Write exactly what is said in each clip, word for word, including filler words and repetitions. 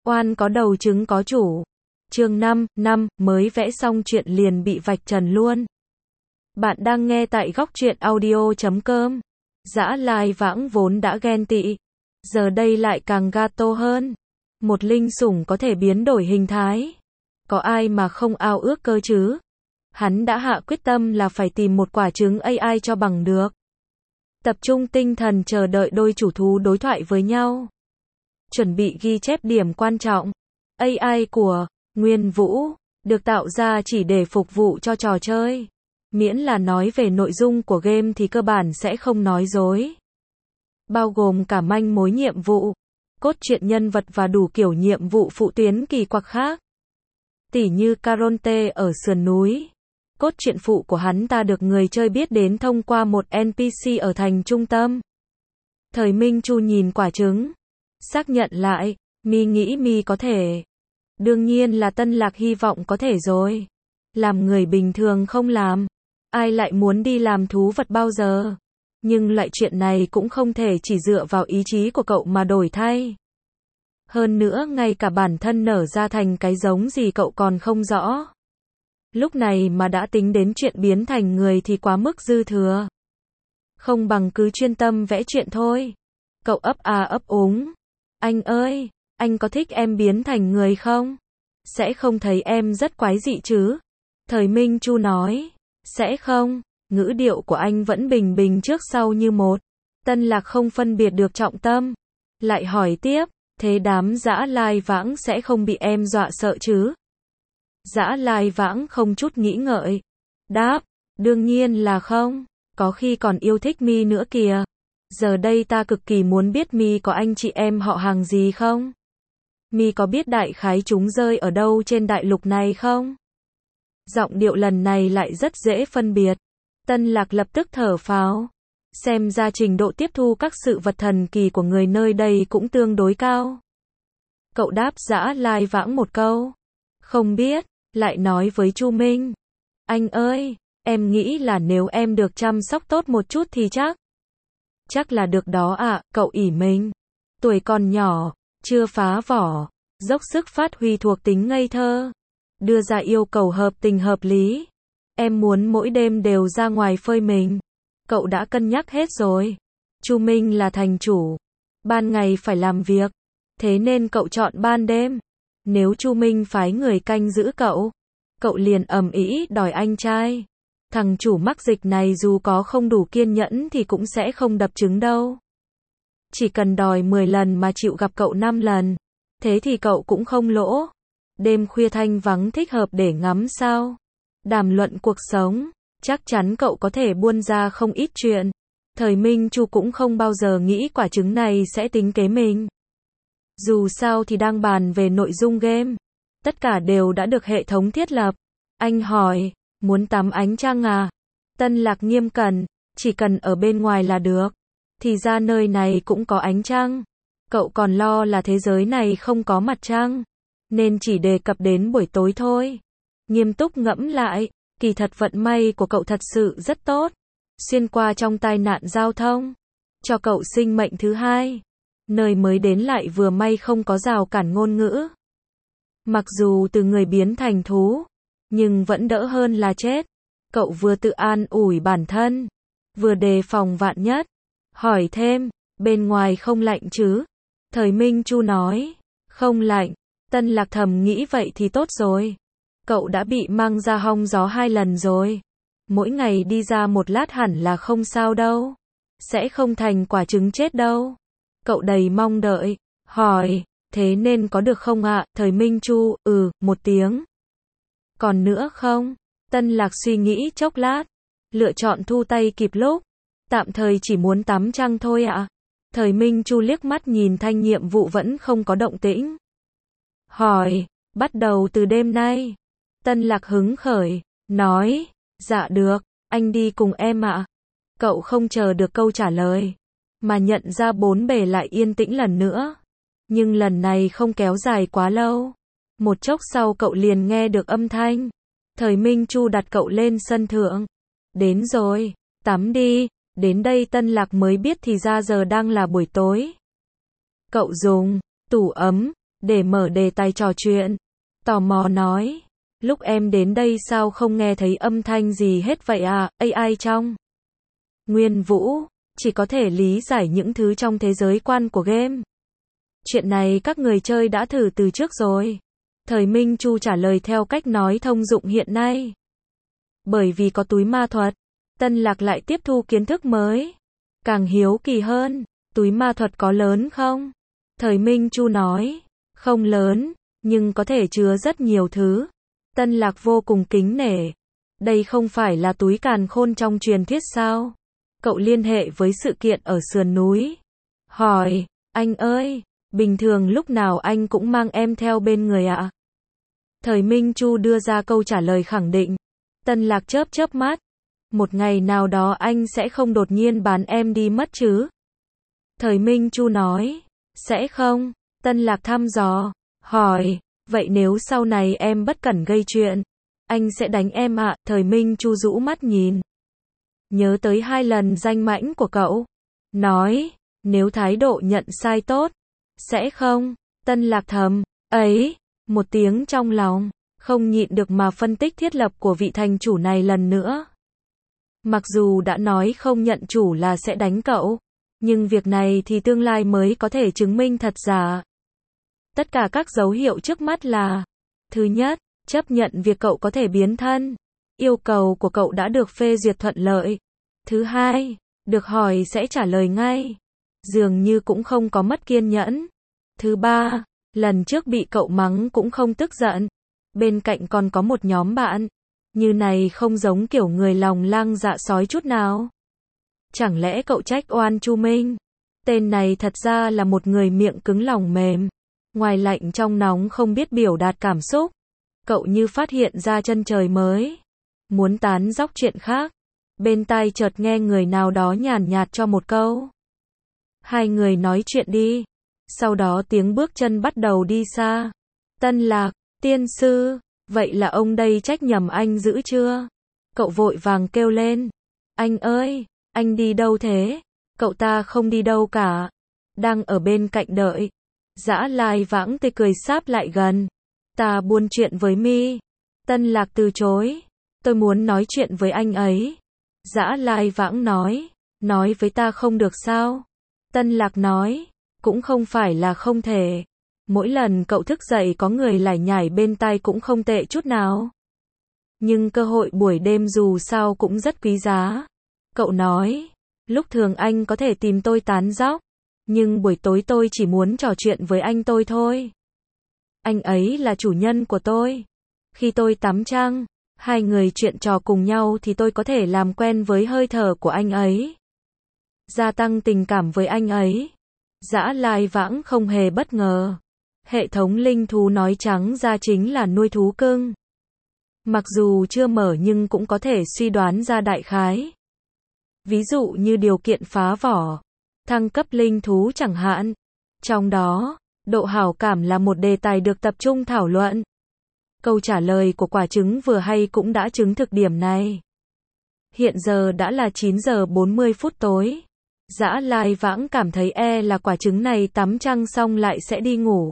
Oan có đầu trứng có chủ. Chương năm, năm, mới vẽ xong chuyện liền bị vạch trần luôn. Bạn đang nghe tại góc truyện audio chấm com. Dã Lai Vãng vốn đã ghen tị, giờ đây lại càng gato hơn. Một linh sủng có thể biến đổi hình thái. Có ai mà không ao ước cơ chứ? Hắn đã hạ quyết tâm là phải tìm một quả trứng a i cho bằng được. Tập trung tinh thần chờ đợi đôi chủ thú đối thoại với nhau. Chuẩn bị ghi chép điểm quan trọng. a i của Nguyên Vũ được tạo ra chỉ để phục vụ cho trò chơi. Miễn là nói về nội dung của game thì cơ bản sẽ không nói dối. Bao gồm cả manh mối nhiệm vụ, cốt truyện nhân vật và đủ kiểu nhiệm vụ phụ tuyến kỳ quặc khác. Tỉ như Caronte ở sườn núi. Cốt truyện phụ của hắn ta được người chơi biết đến thông qua một en pê xê ở thành trung tâm. Thời Minh Chu nhìn quả trứng, xác nhận lại, mi nghĩ mi có thể. Đương nhiên là Tân Lạc hy vọng có thể rồi. Làm người bình thường không làm, ai lại muốn đi làm thú vật bao giờ. Nhưng loại chuyện này cũng không thể chỉ dựa vào ý chí của cậu mà đổi thay. Hơn nữa ngay cả bản thân nở ra thành cái giống gì cậu còn không rõ. Lúc này mà đã tính đến chuyện biến thành người thì quá mức dư thừa. Không bằng cứ chuyên tâm vẽ chuyện thôi. Cậu ấp à ấp úng. Anh ơi, anh có thích em biến thành người không? Sẽ không thấy em rất quái dị chứ? Thời Minh Chu nói. Sẽ không. Ngữ điệu của anh vẫn bình bình trước sau như một. Tân Lạc không phân biệt được trọng tâm. Lại hỏi tiếp, thế đám Dã Lai Vãng sẽ không bị em dọa sợ chứ? Dã Lai Vãng không chút nghĩ ngợi. Đáp, đương nhiên là không. Có khi còn yêu thích mi nữa kìa. Giờ đây ta cực kỳ muốn biết mi có anh chị em họ hàng gì không? Mi có biết đại khái chúng rơi ở đâu trên đại lục này không? Giọng điệu lần này lại rất dễ phân biệt. Tân Lạc lập tức thở phào. Xem ra trình độ tiếp thu các sự vật thần kỳ của người nơi đây cũng tương đối cao. Cậu đáp Dã Lai Vãng một câu. Không biết, lại nói với Chu Minh. Anh ơi, em nghĩ là nếu em được chăm sóc tốt một chút thì chắc. Chắc là được đó ạ, à, cậu ỷ mình. Tuổi còn nhỏ, chưa phá vỏ, dốc sức phát huy thuộc tính ngây thơ. Đưa ra yêu cầu hợp tình hợp lý. Em muốn mỗi đêm đều ra ngoài phơi mình. Cậu đã cân nhắc hết rồi. Chu Minh là thành chủ. Ban ngày phải làm việc. Thế nên cậu chọn ban đêm. Nếu Chu Minh phái người canh giữ cậu, cậu liền ầm ĩ đòi anh trai. Thằng chủ mắc dịch này dù có không đủ kiên nhẫn thì cũng sẽ không đập trứng đâu. Chỉ cần đòi mười lần mà chịu gặp cậu năm lần. Thế thì cậu cũng không lỗ. Đêm khuya thanh vắng thích hợp để ngắm sao. Đàm luận cuộc sống. Chắc chắn cậu có thể buôn ra không ít chuyện. Thời Minh Chu cũng không bao giờ nghĩ quả trứng này sẽ tính kế mình. Dù sao thì đang bàn về nội dung game. Tất cả đều đã được hệ thống thiết lập. Anh hỏi, muốn tắm ánh trăng à? Tân Lạc nghiêm cẩn, chỉ cần ở bên ngoài là được. Thì ra nơi này cũng có ánh trăng. Cậu còn lo là thế giới này không có mặt trăng. Nên chỉ đề cập đến buổi tối thôi. Nghiêm túc ngẫm lại, kỳ thật vận may của cậu thật sự rất tốt. Xuyên qua trong tai nạn giao thông. Cho cậu sinh mệnh thứ hai. Nơi mới đến lại vừa may không có rào cản ngôn ngữ. Mặc dù từ người biến thành thú, nhưng vẫn đỡ hơn là chết. Cậu vừa tự an ủi bản thân, vừa đề phòng vạn nhất. Hỏi thêm, bên ngoài không lạnh chứ? Thời Minh Chu nói, không lạnh. Tân Lạc thầm nghĩ vậy thì tốt rồi. Cậu đã bị mang ra hong gió hai lần rồi. Mỗi ngày đi ra một lát hẳn là không sao đâu. Sẽ không thành quả trứng chết đâu. Cậu đầy mong đợi, hỏi, thế nên có được không ạ? Thời Minh Chu, ừ, một tiếng. Còn nữa không? Tân Lạc suy nghĩ chốc lát, lựa chọn thu tay kịp lúc. Tạm thời chỉ muốn tắm trăng thôi ạ. Thời Minh Chu liếc mắt nhìn thanh nhiệm vụ vẫn không có động tĩnh. Hỏi, bắt đầu từ đêm nay. Tân Lạc hứng khởi, nói, dạ được, anh đi cùng em ạ. Cậu không chờ được câu trả lời, mà nhận ra bốn bề lại yên tĩnh lần nữa. Nhưng lần này không kéo dài quá lâu. Một chốc sau cậu liền nghe được âm thanh. Thời Minh Chu đặt cậu lên sân thượng. Đến rồi, tắm đi. Đến đây Tân Lạc mới biết thì ra giờ đang là buổi tối. Cậu dùng tủ ấm, để mở đề tài trò chuyện. Tò mò nói, lúc em đến đây sao không nghe thấy âm thanh gì hết vậy à, a i trong. Nguyên Vũ, chỉ có thể lý giải những thứ trong thế giới quan của game. Chuyện này các người chơi đã thử từ trước rồi. Thời Minh Chu trả lời theo cách nói thông dụng hiện nay. Bởi vì có túi ma thuật, Tân Lạc lại tiếp thu kiến thức mới. Càng hiếu kỳ hơn, túi ma thuật có lớn không? Thời Minh Chu nói, không lớn, nhưng có thể chứa rất nhiều thứ. Tân Lạc vô cùng kính nể. Đây không phải là túi càn khôn trong truyền thuyết sao? Cậu liên hệ với sự kiện ở sườn núi. Hỏi, anh ơi, bình thường lúc nào anh cũng mang em theo bên người ạ? À? Thời Minh Chu đưa ra câu trả lời khẳng định. Tân Lạc chớp chớp mắt. Một ngày nào đó anh sẽ không đột nhiên bán em đi mất chứ? Thời Minh Chu nói, sẽ không. Tân Lạc thăm dò, hỏi, vậy nếu sau này em bất cẩn gây chuyện, anh sẽ đánh em ạ? À? Thời Minh Chu rũ mắt nhìn. Nhớ tới hai lần danh mãnh của cậu. Nói, nếu thái độ nhận sai tốt, sẽ không. Tân Lạc thầm, ấy, một tiếng trong lòng, không nhịn được mà phân tích thiết lập của vị thành chủ này lần nữa. Mặc dù đã nói không nhận chủ là sẽ đánh cậu, nhưng việc này thì tương lai mới có thể chứng minh thật giả. Tất cả các dấu hiệu trước mắt là: thứ nhất, chấp nhận việc cậu có thể biến thân. Yêu cầu của cậu đã được phê duyệt thuận lợi. Thứ hai, được hỏi sẽ trả lời ngay. Dường như cũng không có mất kiên nhẫn. Thứ ba, lần trước bị cậu mắng cũng không tức giận. Bên cạnh còn có một nhóm bạn. Như này không giống kiểu người lòng lang dạ sói chút nào. Chẳng lẽ cậu trách oan Chu Minh? Tên này thật ra là một người miệng cứng lòng mềm. Ngoài lạnh trong nóng không biết biểu đạt cảm xúc. Cậu như phát hiện ra chân trời mới. Muốn tán dóc chuyện khác. Bên tai chợt nghe người nào đó nhàn nhạt cho một câu. Hai người nói chuyện đi. Sau đó tiếng bước chân bắt đầu đi xa. Tân Lạc, tiên sư, vậy là ông đây trách nhầm anh dữ chưa? Cậu vội vàng kêu lên. Anh ơi, anh đi đâu thế? Cậu ta không đi đâu cả. Đang ở bên cạnh đợi. Dã Lai Vãng tê cười sáp lại gần. Ta buôn chuyện với mi. Tân Lạc từ chối. Tôi muốn nói chuyện với anh ấy. Dã Lai Vãng nói. Nói với ta không được sao? Tân Lạc nói. Cũng không phải là không thể. Mỗi lần cậu thức dậy có người lải nhải bên tai cũng không tệ chút nào. Nhưng cơ hội buổi đêm dù sao cũng rất quý giá. Cậu nói. Lúc thường anh có thể tìm tôi tán dóc. Nhưng buổi tối tôi chỉ muốn trò chuyện với anh tôi thôi. Anh ấy là chủ nhân của tôi. Khi tôi tắm trăng, hai người chuyện trò cùng nhau thì tôi có thể làm quen với hơi thở của anh ấy. Gia tăng tình cảm với anh ấy. Dã Lai Vãng không hề bất ngờ. Hệ thống linh thú nói trắng ra chính là nuôi thú cưng. Mặc dù chưa mở nhưng cũng có thể suy đoán ra đại khái. Ví dụ như điều kiện phá vỏ, thăng cấp linh thú chẳng hạn. Trong đó, độ hảo cảm là một đề tài được tập trung thảo luận. Câu trả lời của quả trứng vừa hay cũng đã chứng thực điểm này. Hiện giờ đã là chín giờ bốn mươi phút tối. Dã Lai Vãng cảm thấy e là quả trứng này tắm trăng xong lại sẽ đi ngủ.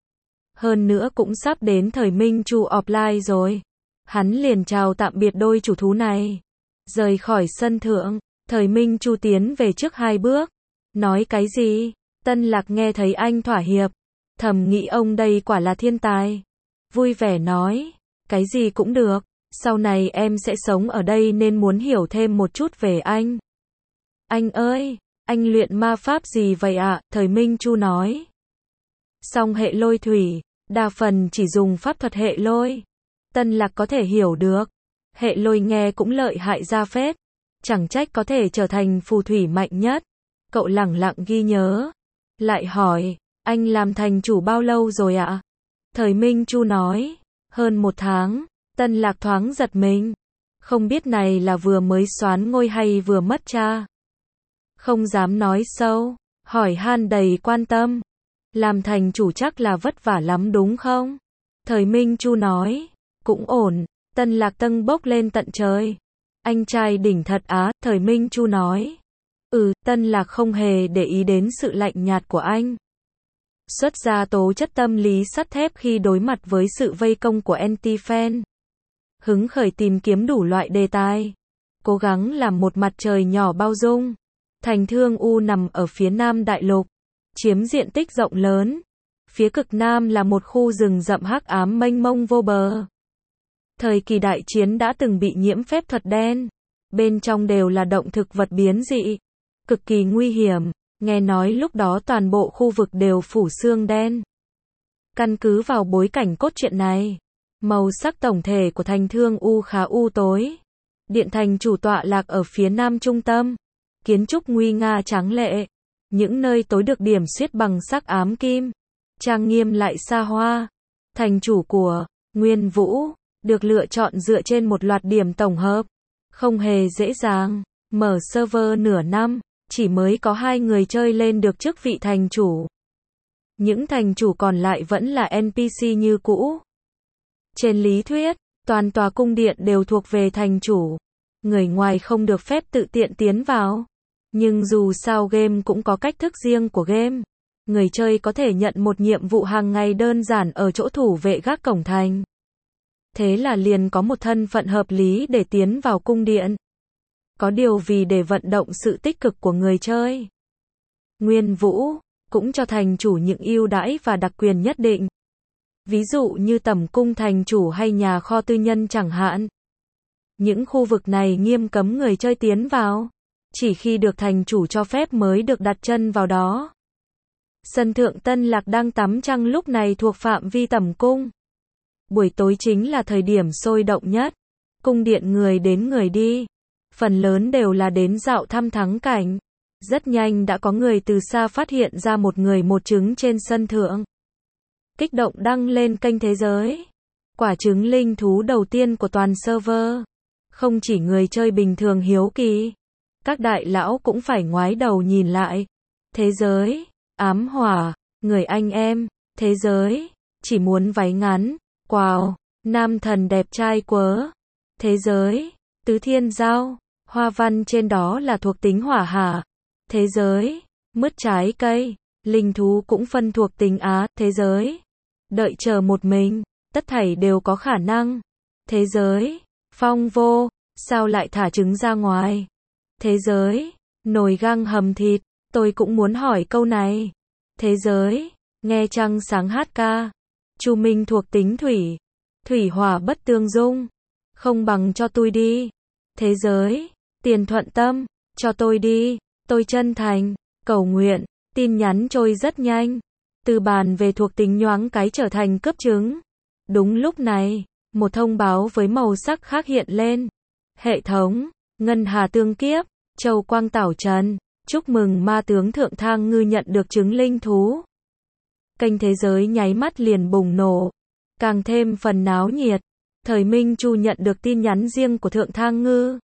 Hơn nữa cũng sắp đến thời Minh Chu offline rồi. Hắn liền chào tạm biệt đôi chủ thú này. Rời khỏi sân thượng, thời Minh Chu tiến về trước hai bước. Nói cái gì? Tân Lạc nghe thấy anh thỏa hiệp. Thầm nghĩ ông đây quả là thiên tài. Vui vẻ nói. Cái gì cũng được. Sau này em sẽ sống ở đây nên muốn hiểu thêm một chút về anh. Anh ơi, anh luyện ma pháp gì vậy ạ? À? Thời Minh Chu nói. Song hệ lôi thủy, đa phần chỉ dùng pháp thuật hệ lôi. Tân Lạc có thể hiểu được. Hệ lôi nghe cũng lợi hại ra phết. Chẳng trách có thể trở thành phù thủy mạnh nhất. Cậu lẳng lặng ghi nhớ. Lại hỏi, anh làm thành chủ bao lâu rồi ạ? À? Thời Minh Chu nói, hơn một tháng. Tân Lạc thoáng giật mình. Không biết này là vừa mới soán ngôi hay vừa mất cha. Không dám nói sâu, hỏi han đầy quan tâm. Làm thành chủ chắc là vất vả lắm đúng không? Thời Minh Chu nói, cũng ổn. Tân Lạc tâng bốc lên tận trời. Anh trai đỉnh thật á, thời Minh Chu nói. Ừ, Tân Lạc không hề để ý đến sự lạnh nhạt của anh. Xuất ra tố chất tâm lý sắt thép khi đối mặt với sự vây công của anti-fan. Hứng khởi tìm kiếm đủ loại đề tài. Cố gắng làm một mặt trời nhỏ bao dung. Thành Thương U nằm ở phía nam đại lục, chiếm diện tích rộng lớn. Phía cực nam là một khu rừng rậm hắc ám mênh mông vô bờ. Thời kỳ đại chiến đã từng bị nhiễm phép thuật đen. Bên trong đều là động thực vật biến dị, cực kỳ nguy hiểm. Nghe nói lúc đó toàn bộ khu vực đều phủ xương đen. Căn cứ vào bối cảnh cốt truyện này, màu sắc tổng thể của Thành Thương U khá u tối. Điện thành chủ tọa lạc ở phía nam trung tâm. Kiến trúc nguy nga tráng lệ. Những nơi tối được điểm xuyết bằng sắc ám kim. Trang nghiêm lại xa hoa. Thành chủ của Nguyên Vũ được lựa chọn dựa trên một loạt điểm tổng hợp. Không hề dễ dàng. Mở server nửa năm, chỉ mới có hai người chơi lên được chức vị thành chủ. Những thành chủ còn lại vẫn là en pê xê như cũ. Trên lý thuyết, toàn tòa cung điện đều thuộc về thành chủ. Người ngoài không được phép tự tiện tiến vào. Nhưng dù sao game cũng có cách thức riêng của game. Người chơi có thể nhận một nhiệm vụ hàng ngày đơn giản ở chỗ thủ vệ gác cổng thành. Thế là liền có một thân phận hợp lý để tiến vào cung điện. Có điều vì để vận động sự tích cực của người chơi, Nguyên Vũ cũng cho thành chủ những ưu đãi và đặc quyền nhất định. Ví dụ như tẩm cung thành chủ hay nhà kho tư nhân chẳng hạn. Những khu vực này nghiêm cấm người chơi tiến vào. Chỉ khi được thành chủ cho phép mới được đặt chân vào đó. Sân thượng Tân Lạc đang tắm trăng lúc này thuộc phạm vi tẩm cung. Buổi tối chính là thời điểm sôi động nhất. Cung điện người đến người đi. Phần lớn đều là đến dạo thăm thắng cảnh. Rất nhanh đã có người từ xa phát hiện ra một người một trứng trên sân thượng. Kích động đăng lên kênh thế giới. Quả trứng linh thú đầu tiên của toàn server. Không chỉ người chơi bình thường hiếu kỳ, các đại lão cũng phải ngoái đầu nhìn lại. Thế giới, ám hỏa, người anh em, thế giới, chỉ muốn váy ngắn, wow, nam thần đẹp trai quớ. Thế giới, tứ thiên giao, hoa văn trên đó là thuộc tính hỏa hả. Thế giới, mứt trái cây, linh thú cũng phân thuộc tính á. Thế giới, đợi chờ một mình, tất thảy đều có khả năng. Thế giới, phong vô, sao lại thả trứng ra ngoài. Thế giới, nồi găng hầm thịt, tôi cũng muốn hỏi câu này. Thế giới, nghe trăng sáng hát ca. Chu Minh thuộc tính thủy, thủy hỏa bất tương dung, không bằng cho tôi đi. Thế giới, tiền thuận tâm, cho tôi đi, tôi chân thành, cầu nguyện. Tin nhắn trôi rất nhanh, từ bàn về thuộc tính nhoáng cái trở thành cướp trứng. Đúng lúc này, một thông báo với màu sắc khác hiện lên. Hệ thống, Ngân Hà tương kiếp, Châu Quang Tảo Trần, chúc mừng ma tướng Thượng Thang Ngư nhận được trứng linh thú. Kênh thế giới nháy mắt liền bùng nổ, càng thêm phần náo nhiệt. Thời Minh Chu nhận được tin nhắn riêng của Thượng Thang Ngư.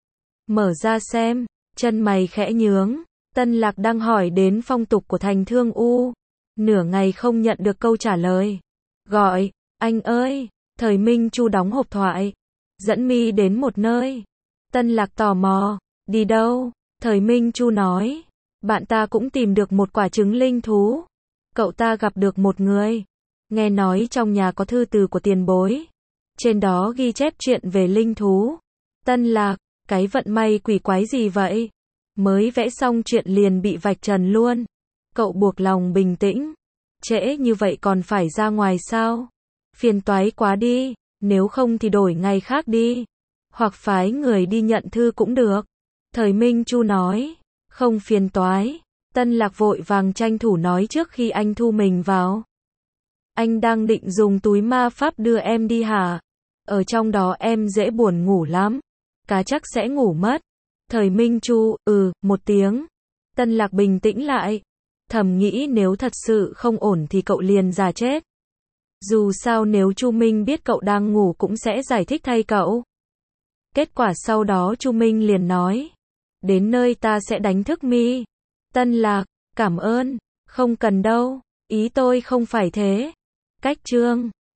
Mở ra xem, chân mày khẽ nhướng. Tân Lạc đang hỏi đến phong tục của Thành Thương U. Nửa ngày không nhận được câu trả lời. Gọi, anh ơi, Thời Minh Chu đóng hộp thoại. Dẫn mi đến một nơi. Tân Lạc tò mò, đi đâu? Thời Minh Chu nói, bạn ta cũng tìm được một quả trứng linh thú. Cậu ta gặp được một người. Nghe nói trong nhà có thư từ của tiền bối. Trên đó ghi chép chuyện về linh thú. Tân Lạc, cái vận may quỷ quái gì vậy? Mới vẽ xong chuyện liền bị vạch trần luôn. Cậu buộc lòng bình tĩnh. Trễ như vậy còn phải ra ngoài sao? Phiền toái quá đi, nếu không thì đổi ngày khác đi. Hoặc phái người đi nhận thư cũng được. Thời Minh Chu nói, không phiền toái. Tân Lạc vội vàng tranh thủ nói trước khi anh thu mình vào. Anh đang định dùng túi ma pháp đưa em đi hả? Ở trong đó em dễ buồn ngủ lắm. Cá chắc sẽ ngủ mất. Thời Minh Chu, ừ, một tiếng. Tân Lạc bình tĩnh lại. Thầm nghĩ nếu thật sự không ổn thì cậu liền giả chết. Dù sao nếu Chu Minh biết cậu đang ngủ cũng sẽ giải thích thay cậu. Kết quả sau đó Chu Minh liền nói. Đến nơi ta sẽ đánh thức mi. Tân Lạc, cảm ơn. Không cần đâu. Ý tôi không phải thế. Cách chương.